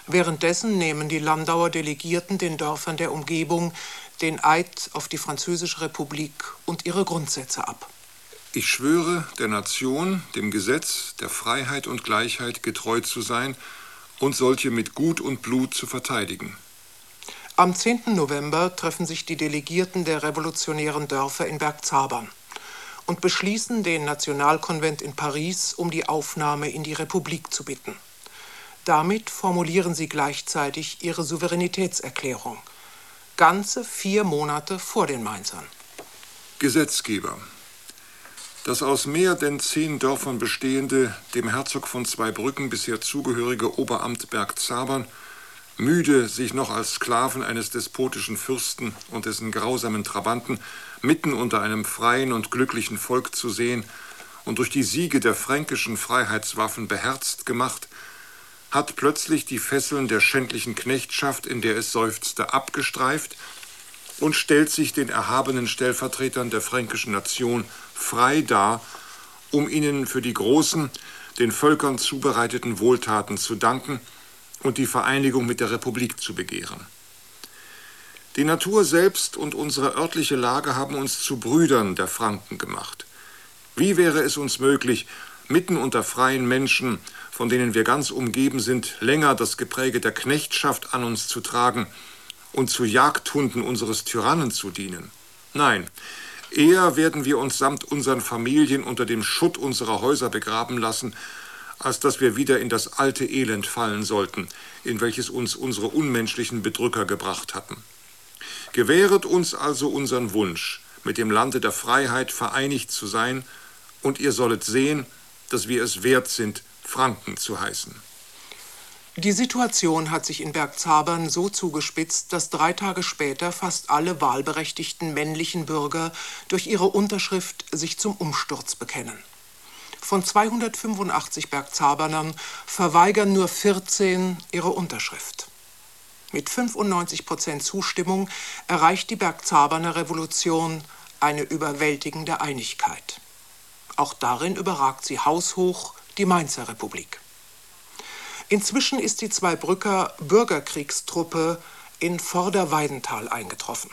Währenddessen nehmen die Landauer Delegierten den Dörfern der Umgebung den Eid auf die Französische Republik und ihre Grundsätze ab. Ich schwöre, der Nation, dem Gesetz, der Freiheit und Gleichheit getreu zu sein und solche mit Gut und Blut zu verteidigen. Am 10. November treffen sich die Delegierten der revolutionären Dörfer in Bergzabern und beschließen, den Nationalkonvent in Paris um die Aufnahme in die Republik zu bitten. Damit formulieren sie gleichzeitig ihre Souveränitätserklärung. Ganze 4 Monate vor den Mainzern. Gesetzgeber. Das aus mehr denn 10 Dörfern bestehende, dem Herzog von Zweibrücken bisher zugehörige Oberamt Bergzabern, müde, sich noch als Sklaven eines despotischen Fürsten und dessen grausamen Trabanten mitten unter einem freien und glücklichen Volk zu sehen und durch die Siege der fränkischen Freiheitswaffen beherzt gemacht, hat plötzlich die Fesseln der schändlichen Knechtschaft, in der es seufzte, abgestreift und stellt sich den erhabenen Stellvertretern der fränkischen Nation frei dar, um ihnen für die großen, den Völkern zubereiteten Wohltaten zu danken und die Vereinigung mit der Republik zu begehren. Die Natur selbst und unsere örtliche Lage haben uns zu Brüdern der Franken gemacht. Wie wäre es uns möglich, mitten unter freien Menschen, von denen wir ganz umgeben sind, länger das Gepräge der Knechtschaft an uns zu tragen und zu Jagdhunden unseres Tyrannen zu dienen? Nein, eher werden wir uns samt unseren Familien unter dem Schutt unserer Häuser begraben lassen, als dass wir wieder in das alte Elend fallen sollten, in welches uns unsere unmenschlichen Bedrücker gebracht hatten. Gewähret uns also unseren Wunsch, mit dem Lande der Freiheit vereinigt zu sein, und ihr sollet sehen, dass wir es wert sind, Franken zu heißen. Die Situation hat sich in Bergzabern so zugespitzt, dass 3 Tage später fast alle wahlberechtigten männlichen Bürger durch ihre Unterschrift sich zum Umsturz bekennen. Von 285 Bergzabernern verweigern nur 14 ihre Unterschrift. Mit 95% Zustimmung erreicht die Bergzaberner Revolution eine überwältigende Einigkeit. Auch darin überragt sie haushoch die Mainzer Republik. Inzwischen ist die Zweibrücker Bürgerkriegstruppe in Vorderweidenthal eingetroffen.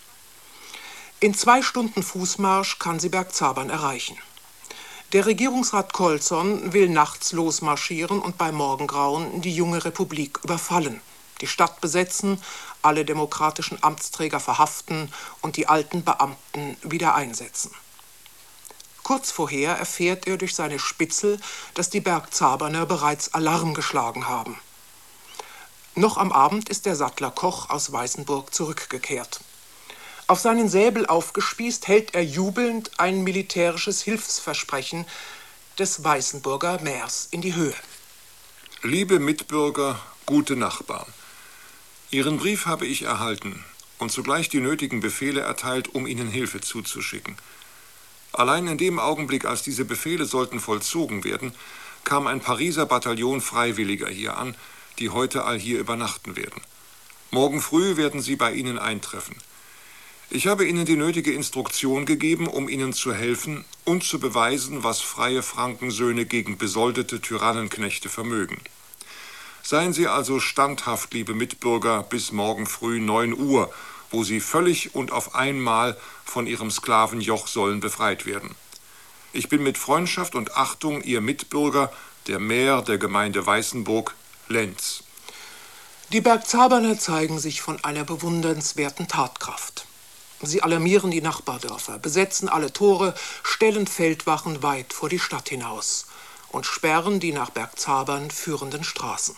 In 2 Stunden Fußmarsch kann sie Bergzabern erreichen. Der Regierungsrat Colson will nachts losmarschieren und bei Morgengrauen die junge Republik überfallen, die Stadt besetzen, alle demokratischen Amtsträger verhaften und die alten Beamten wieder einsetzen. Kurz vorher erfährt er durch seine Spitzel, dass die Bergzaberner bereits Alarm geschlagen haben. Noch am Abend ist der Sattler Koch aus Weißenburg zurückgekehrt. Auf seinen Säbel aufgespießt hält er jubelnd ein militärisches Hilfsversprechen des Weißenburger Mairs in die Höhe. Liebe Mitbürger, gute Nachbarn, Ihren Brief habe ich erhalten und zugleich die nötigen Befehle erteilt, um Ihnen Hilfe zuzuschicken. Allein in dem Augenblick, als diese Befehle sollten vollzogen werden, kam ein Pariser Bataillon Freiwilliger hier an, die heute all hier übernachten werden. Morgen früh werden sie bei Ihnen eintreffen. Ich habe Ihnen die nötige Instruktion gegeben, um Ihnen zu helfen und zu beweisen, was freie Frankensöhne gegen besoldete Tyrannenknechte vermögen. Seien Sie also standhaft, liebe Mitbürger, bis morgen früh 9 Uhr, wo Sie völlig und auf einmal von Ihrem Sklavenjoch sollen befreit werden. Ich bin mit Freundschaft und Achtung Ihr Mitbürger, der Maire der Gemeinde Weißenburg, Lenz. Die Bergzaberner zeigen sich von einer bewundernswerten Tatkraft. Sie alarmieren die Nachbardörfer, besetzen alle Tore, stellen Feldwachen weit vor die Stadt hinaus und sperren die nach Bergzabern führenden Straßen.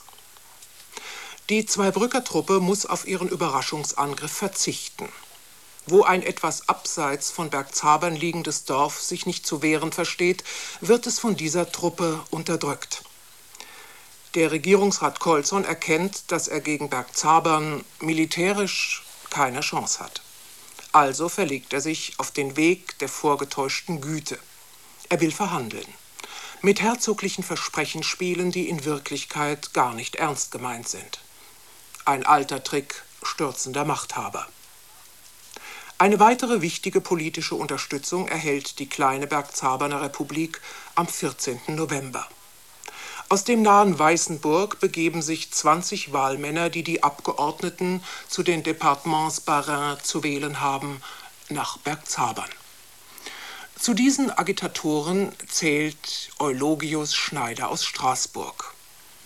Die Zweibrücker Truppe muss auf ihren Überraschungsangriff verzichten. Wo ein etwas abseits von Bergzabern liegendes Dorf sich nicht zu wehren versteht, wird es von dieser Truppe unterdrückt. Der Regierungsrat Colson erkennt, dass er gegen Bergzabern militärisch keine Chance hat. Also verlegt er sich auf den Weg der vorgetäuschten Güte. Er will verhandeln. Mit herzoglichen Versprechen spielen, die in Wirklichkeit gar nicht ernst gemeint sind. Ein alter Trick stürzender Machthaber. Eine weitere wichtige politische Unterstützung erhält die kleine Bergzaberner Republik am 14. November. Aus dem nahen Weißenburg begeben sich 20 Wahlmänner, die die Abgeordneten zu den Departements Bas-Rhin zu wählen haben, nach Bergzabern. Zu diesen Agitatoren zählt Eulogius Schneider aus Straßburg.